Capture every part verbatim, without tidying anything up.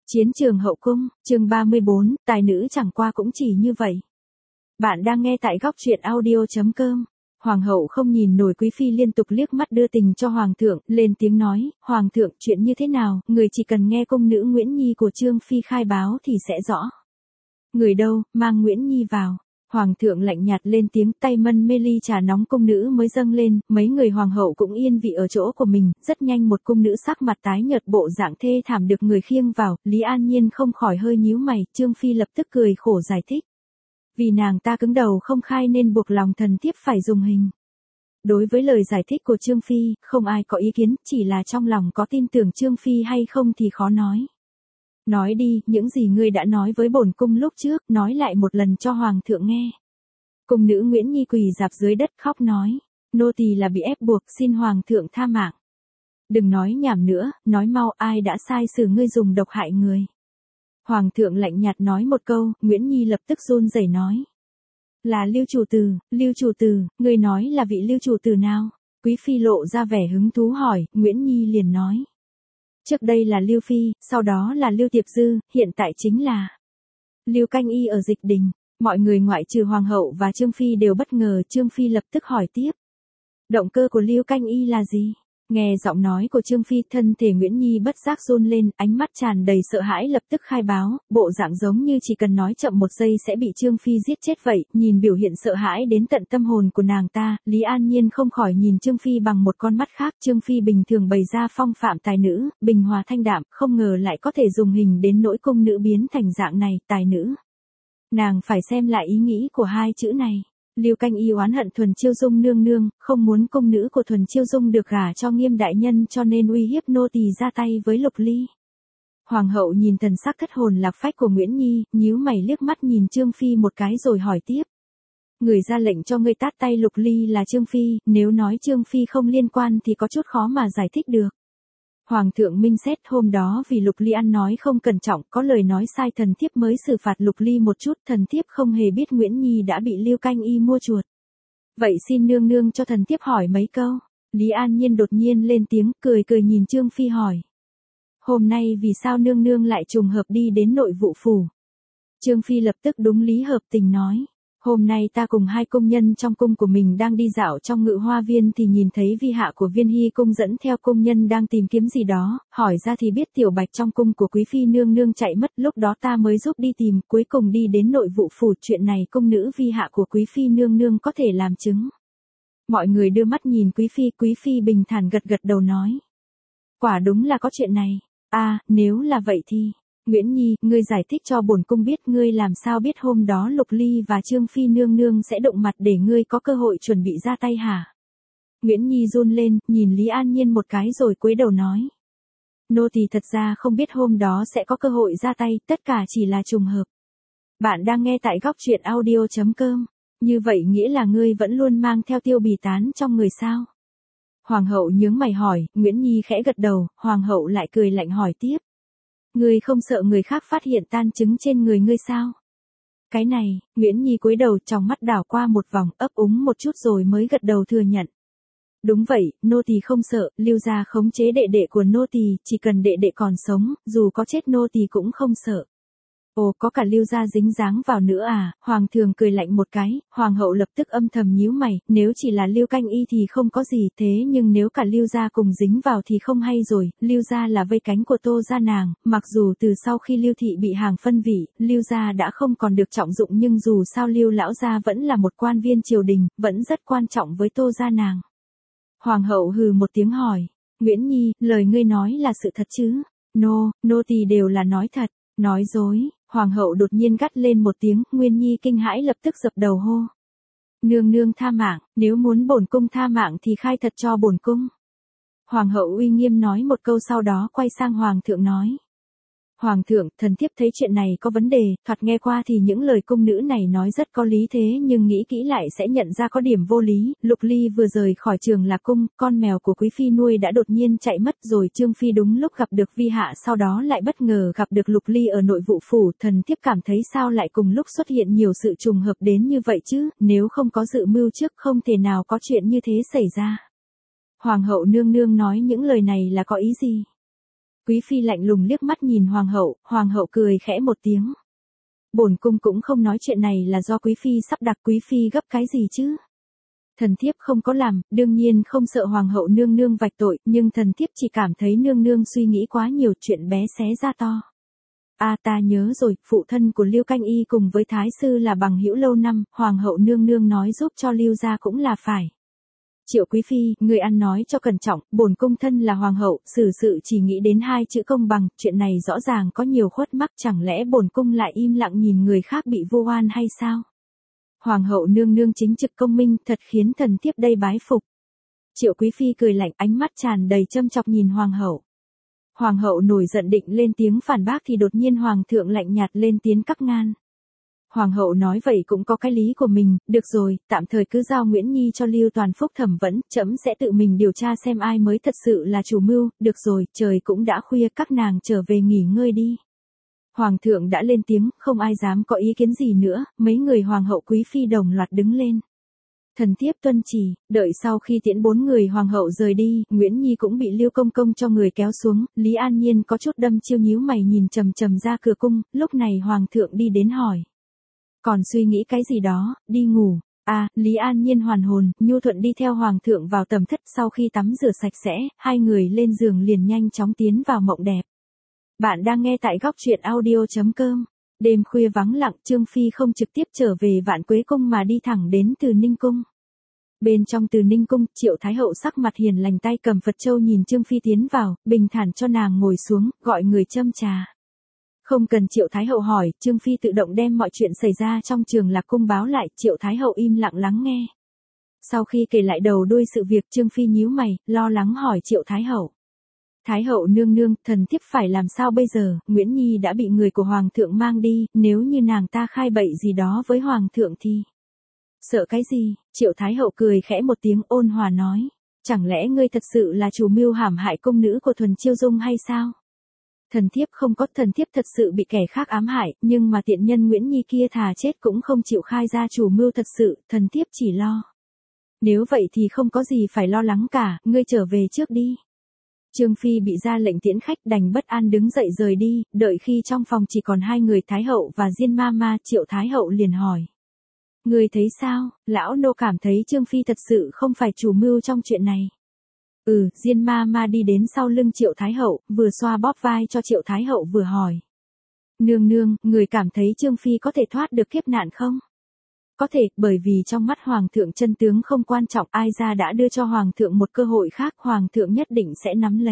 Chiến trường hậu cung, chương ba mươi bốn, tài nữ chẳng qua cũng chỉ như vậy. Bạn đang nghe tại góc truyện audio chấm com. Hoàng hậu không nhìn nổi quý phi liên tục liếc mắt đưa tình cho hoàng thượng, lên tiếng nói, hoàng thượng chuyện như thế nào, người chỉ cần nghe cung nữ Nguyễn Nhi của Trương Phi khai báo thì sẽ rõ. Người đâu, mang Nguyễn Nhi vào. Hoàng thượng lạnh nhạt lên tiếng, tay mân mê ly trà nóng cung nữ mới dâng lên, mấy người hoàng hậu cũng yên vị ở chỗ của mình, rất nhanh một cung nữ sắc mặt tái nhợt bộ dạng thê thảm được người khiêng vào, Lý An Nhiên không khỏi hơi nhíu mày, Trương Phi lập tức cười khổ giải thích. Vì nàng ta cứng đầu không khai nên buộc lòng thần thiếp phải dùng hình. Đối với lời giải thích của Trương Phi, không ai có ý kiến, chỉ là trong lòng có tin tưởng Trương Phi hay không thì khó nói. Nói đi, những gì ngươi đã nói với bổn cung lúc trước, nói lại một lần cho hoàng thượng nghe. Cung nữ Nguyễn Nhi quỳ rạp dưới đất khóc nói, nô tỳ là bị ép buộc, xin hoàng thượng tha mạng. Đừng nói nhảm nữa, nói mau ai đã sai xử ngươi dùng độc hại người. Hoàng thượng lạnh nhạt nói một câu, Nguyễn Nhi lập tức run rẩy nói. Là Lưu chủ tử, Lưu chủ tử, ngươi nói là vị Lưu chủ tử nào? Quý phi lộ ra vẻ hứng thú hỏi, Nguyễn Nhi liền nói. Trước đây là Lưu Phi, sau đó là Lưu Tiệp Dư, hiện tại chính là Lưu Canh Y ở Dịch Đình. Mọi người ngoại trừ Hoàng hậu và Trương Phi đều bất ngờ, Trương Phi lập tức hỏi tiếp. Động cơ của Lưu Canh Y là gì? Nghe giọng nói của Trương Phi, thân thể Nguyễn Nhi bất giác run lên, ánh mắt tràn đầy sợ hãi lập tức khai báo, bộ dạng giống như chỉ cần nói chậm một giây sẽ bị Trương Phi giết chết vậy, nhìn biểu hiện sợ hãi đến tận tâm hồn của nàng ta, Lý An Nhiên không khỏi nhìn Trương Phi bằng một con mắt khác, Trương Phi bình thường bày ra phong phạm tài nữ, bình hòa thanh đạm, không ngờ lại có thể dùng hình đến nỗi cung nữ biến thành dạng này, tài nữ. Nàng phải xem lại ý nghĩ của hai chữ này. Lưu Canh Y oán hận Thuần Chiêu Dung nương nương, không muốn cung nữ của Thuần Chiêu Dung được gả cho Nghiêm đại nhân cho nên uy hiếp nô tỳ ra tay với Lục Ly. Hoàng hậu nhìn thần sắc thất hồn lạc phách của Nguyễn Nhi, nhíu mày liếc mắt nhìn Trương Phi một cái rồi hỏi tiếp. Người ra lệnh cho ngươi tát tay Lục Ly là Trương Phi, nếu nói Trương Phi không liên quan thì có chút khó mà giải thích được. Hoàng thượng minh xét hôm đó vì Lục Ly ăn nói không cẩn trọng, có lời nói sai thần thiếp mới xử phạt Lục Ly một chút, thần thiếp không hề biết Nguyễn Nhi đã bị Lưu Canh Y mua chuột. Vậy xin nương nương cho thần thiếp hỏi mấy câu. Lý An Nhiên đột nhiên lên tiếng, cười cười nhìn Trương Phi hỏi. Hôm nay vì sao nương nương lại trùng hợp đi đến nội vụ phủ? Trương Phi lập tức đúng lý hợp tình nói. Hôm nay ta cùng hai công nhân trong cung của mình đang đi dạo trong ngự hoa viên thì nhìn thấy vi hạ của Viên Hy cung dẫn theo công nhân đang tìm kiếm gì đó, hỏi ra thì biết Tiểu Bạch trong cung của quý phi nương nương chạy mất, lúc đó ta mới giúp đi tìm, cuối cùng đi đến nội vụ phủ, chuyện này công nữ vi hạ của quý phi nương nương có thể làm chứng. Mọi người đưa mắt nhìn quý phi, quý phi bình thản gật gật đầu nói. Quả đúng là có chuyện này. À, nếu là vậy thì... Nguyễn Nhi, ngươi giải thích cho bổn cung biết ngươi làm sao biết hôm đó Lục Ly và Trương Phi nương nương sẽ động mặt để ngươi có cơ hội chuẩn bị ra tay hả? Nguyễn Nhi run lên, nhìn Lý An Nhiên một cái rồi cúi đầu nói. Nô tỳ thật ra không biết hôm đó sẽ có cơ hội ra tay, tất cả chỉ là trùng hợp. Bạn đang nghe tại góc truyện audio chấm com, như vậy nghĩa là ngươi vẫn luôn mang theo tiêu bì tán trong người sao? Hoàng hậu nhướng mày hỏi, Nguyễn Nhi khẽ gật đầu, hoàng hậu lại cười lạnh hỏi tiếp. Ngươi không sợ người khác phát hiện tan chứng trên người ngươi sao? Cái này, Nguyễn Nhi cúi đầu trong mắt đảo qua một vòng ấp úng một chút rồi mới gật đầu thừa nhận. Đúng vậy, nô tỳ không sợ, Lưu gia khống chế đệ đệ của nô tỳ, chỉ cần đệ đệ còn sống, dù có chết nô tỳ cũng không sợ. Ồ, có cả Lưu gia dính dáng vào nữa à? Hoàng thượng cười lạnh một cái, hoàng hậu lập tức âm thầm nhíu mày, nếu chỉ là Lưu Canh Y thì không có gì, thế nhưng nếu cả Lưu gia cùng dính vào thì không hay rồi. Lưu gia là vây cánh của Tô gia nàng, mặc dù từ sau khi Lưu thị bị hàng phân vị, Lưu gia đã không còn được trọng dụng nhưng dù sao Lưu lão gia vẫn là một quan viên triều đình, vẫn rất quan trọng với Tô gia nàng. Hoàng hậu hừ một tiếng hỏi, Nguyễn Nhi, lời ngươi nói là sự thật chứ? Nô, nô tỳ đều là nói thật, nói dối. Hoàng hậu đột nhiên gắt lên một tiếng, Nguyên Nhi kinh hãi lập tức dập đầu hô. Nương nương tha mạng, nếu muốn bổn cung tha mạng thì khai thật cho bổn cung. Hoàng hậu uy nghiêm nói một câu sau đó quay sang hoàng thượng nói. Hoàng thượng, thần thiếp thấy chuyện này có vấn đề, thoạt nghe qua thì những lời cung nữ này nói rất có lý thế nhưng nghĩ kỹ lại sẽ nhận ra có điểm vô lý. Lục Ly vừa rời khỏi Trường Lạc cung, con mèo của quý phi nuôi đã đột nhiên chạy mất rồi Trương Phi đúng lúc gặp được vi hạ sau đó lại bất ngờ gặp được Lục Ly ở nội vụ phủ, thần thiếp cảm thấy sao lại cùng lúc xuất hiện nhiều sự trùng hợp đến như vậy chứ, nếu không có dự mưu trước không thể nào có chuyện như thế xảy ra. Hoàng hậu nương nương nói những lời này là có ý gì? Quý phi lạnh lùng liếc mắt nhìn hoàng hậu, hoàng hậu cười khẽ một tiếng. Bổn cung cũng không nói chuyện này là do quý phi sắp đặt, quý phi gấp cái gì chứ? Thần thiếp không có làm, đương nhiên không sợ hoàng hậu nương nương vạch tội, nhưng thần thiếp chỉ cảm thấy nương nương suy nghĩ quá nhiều, chuyện bé xé ra to. A à, ta nhớ rồi, phụ thân của Lưu Canh Y cùng với thái sư là bằng hữu lâu năm, hoàng hậu nương nương nói giúp cho Lưu gia cũng là phải. Triệu quý phi, người ăn nói cho cẩn trọng, bổn cung thân là hoàng hậu, xử sự chỉ nghĩ đến hai chữ công bằng, chuyện này rõ ràng có nhiều khuất mắc, chẳng lẽ bổn cung lại im lặng nhìn người khác bị vô oan hay sao? Hoàng hậu nương nương chính trực công minh, thật khiến thần thiếp đây bái phục. Triệu quý phi cười lạnh, ánh mắt tràn đầy châm chọc nhìn hoàng hậu. Hoàng hậu nổi giận định lên tiếng phản bác thì đột nhiên hoàng thượng lạnh nhạt lên tiếng cắt ngang. Hoàng hậu nói vậy cũng có cái lý của mình, được rồi, tạm thời cứ giao Nguyễn Nhi cho Lưu Toàn Phúc thẩm vấn, trẫm sẽ tự mình điều tra xem ai mới thật sự là chủ mưu, được rồi, trời cũng đã khuya, các nàng trở về nghỉ ngơi đi. Hoàng thượng đã lên tiếng, không ai dám có ý kiến gì nữa, mấy người hoàng hậu quý phi đồng loạt đứng lên. Thần thiếp tuân chỉ, đợi sau khi tiễn bốn người hoàng hậu rời đi, Nguyễn Nhi cũng bị Lưu Công Công cho người kéo xuống, Lý An Nhiên có chút đâm chiêu nhíu mày nhìn trầm trầm ra cửa cung, lúc này hoàng thượng đi đến hỏi. Còn suy nghĩ cái gì đó, đi ngủ. À, Lý An Nhiên hoàn hồn, nhu thuận đi theo hoàng thượng vào tầm thất, sau khi tắm rửa sạch sẽ, hai người lên giường liền nhanh chóng tiến vào mộng đẹp. Bạn đang nghe tại góc truyện audio chấm com. Đêm khuya vắng lặng, Trương Phi không trực tiếp trở về Vạn Quế Cung mà đi thẳng đến Từ Ninh Cung. Bên trong Từ Ninh Cung, Triệu Thái Hậu sắc mặt hiền lành tay cầm Phật châu nhìn Trương Phi tiến vào, bình thản cho nàng ngồi xuống, gọi người châm trà. Không cần Triệu Thái Hậu hỏi, Trương Phi tự động đem mọi chuyện xảy ra trong Trường Lạc Cung báo lại, Triệu Thái Hậu im lặng lắng nghe. Sau khi kể lại đầu đuôi sự việc, Trương Phi nhíu mày, lo lắng hỏi Triệu Thái Hậu. Thái hậu nương nương, thần thiếp phải làm sao bây giờ, Nguyễn Nhi đã bị người của hoàng thượng mang đi, nếu như nàng ta khai bậy gì đó với hoàng thượng thì... Sợ cái gì, Triệu Thái hậu cười khẽ một tiếng ôn hòa nói, chẳng lẽ ngươi thật sự là chủ mưu hãm hại công nữ của Thuần Chiêu Dung hay sao? Thần thiếp không có, thần thiếp thật sự bị kẻ khác ám hại, nhưng mà tiện nhân Nguyễn Nhi kia thà chết cũng không chịu khai ra chủ mưu thật sự, thần thiếp chỉ lo. Nếu vậy thì không có gì phải lo lắng cả, ngươi trở về trước đi. Trương Phi bị ra lệnh tiễn khách đành bất an đứng dậy rời đi, đợi khi trong phòng chỉ còn hai người Thái hậu và Diên ma ma, Triệu Thái hậu liền hỏi. Người thấy sao, lão nô cảm thấy Trương Phi thật sự không phải chủ mưu trong chuyện này. Ừ, Diên ma ma đi đến sau lưng Triệu Thái hậu, vừa xoa bóp vai cho Triệu Thái hậu vừa hỏi. Nương nương, người cảm thấy Trương Phi có thể thoát được kiếp nạn không? Có thể, bởi vì trong mắt hoàng thượng chân tướng không quan trọng, ai ra đã đưa cho hoàng thượng một cơ hội khác, hoàng thượng nhất định sẽ nắm lấy.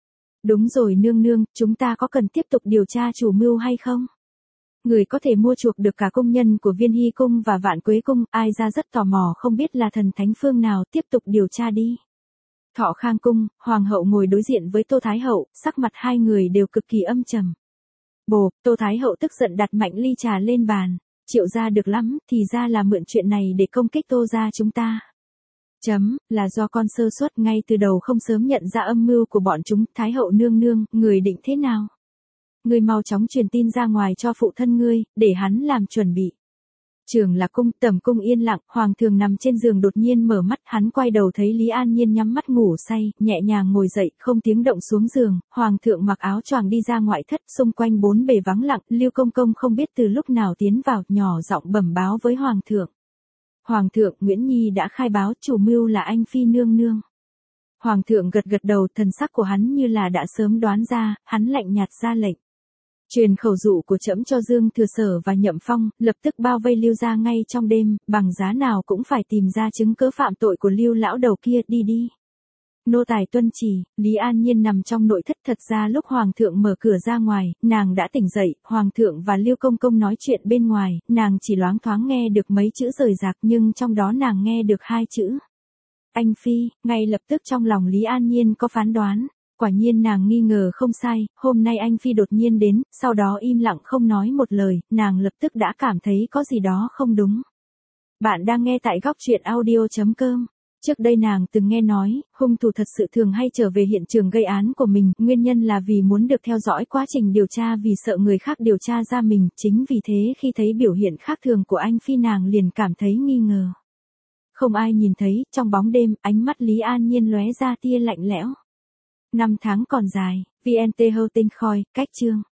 Đúng rồi nương nương, chúng ta có cần tiếp tục điều tra chủ mưu hay không? Người có thể mua chuộc được cả công nhân của Viên Hy Cung và Vạn Quế Cung, ai ra rất tò mò không biết là thần thánh phương nào, tiếp tục điều tra đi. Thọ Khang Cung, hoàng hậu ngồi đối diện với Tô Thái hậu, sắc mặt hai người đều cực kỳ âm trầm. Bồ, Tô Thái hậu tức giận đặt mạnh ly trà lên bàn. Triệu gia được lắm, thì ra là mượn chuyện này để công kích Tô gia chúng ta. Chấm, là do con sơ suất ngay từ đầu không sớm nhận ra âm mưu của bọn chúng, Thái hậu nương nương, người định thế nào? Ngươi mau chóng truyền tin ra ngoài cho phụ thân ngươi, để hắn làm chuẩn bị. Trường Lạc Cung, tầm cung yên lặng, hoàng thượng nằm trên giường đột nhiên mở mắt, hắn quay đầu thấy Lý An Nhiên nhắm mắt ngủ say, nhẹ nhàng ngồi dậy, không tiếng động xuống giường, hoàng thượng mặc áo choàng đi ra ngoại thất, xung quanh bốn bề vắng lặng, Lưu Công Công không biết từ lúc nào tiến vào, nhỏ giọng bẩm báo với hoàng thượng. Hoàng thượng, Nguyễn Nhi đã khai báo, chủ mưu là anh phi nương nương. Hoàng thượng gật gật đầu, thần sắc của hắn như là đã sớm đoán ra, hắn lạnh nhạt ra lệnh. Truyền khẩu dụ của trẫm cho Dương Thừa Sở và Nhậm Phong, lập tức bao vây Lưu gia ngay trong đêm, bằng giá nào cũng phải tìm ra chứng cớ phạm tội của Lưu lão đầu kia, đi đi. Nô tài tuân chỉ, Lý An Nhiên nằm trong nội thất, thật ra lúc hoàng thượng mở cửa ra ngoài, nàng đã tỉnh dậy, hoàng thượng và Lưu Công Công nói chuyện bên ngoài, nàng chỉ loáng thoáng nghe được mấy chữ rời rạc nhưng trong đó nàng nghe được hai chữ. Anh phi, ngay lập tức trong lòng Lý An Nhiên có phán đoán. Quả nhiên nàng nghi ngờ không sai, hôm nay anh phi đột nhiên đến, sau đó im lặng không nói một lời, nàng lập tức đã cảm thấy có gì đó không đúng. Bạn đang nghe tại góc truyện audio chấm com. Trước đây nàng từng nghe nói, hung thủ thật sự thường hay trở về hiện trường gây án của mình, nguyên nhân là vì muốn được theo dõi quá trình điều tra vì sợ người khác điều tra ra mình, chính vì thế khi thấy biểu hiện khác thường của anh phi nàng liền cảm thấy nghi ngờ. Không ai nhìn thấy, trong bóng đêm, ánh mắt Lý An Nhiên lóe ra tia lạnh lẽo. Năm tháng còn dài, vê en tê Holding Khoi, cách chương.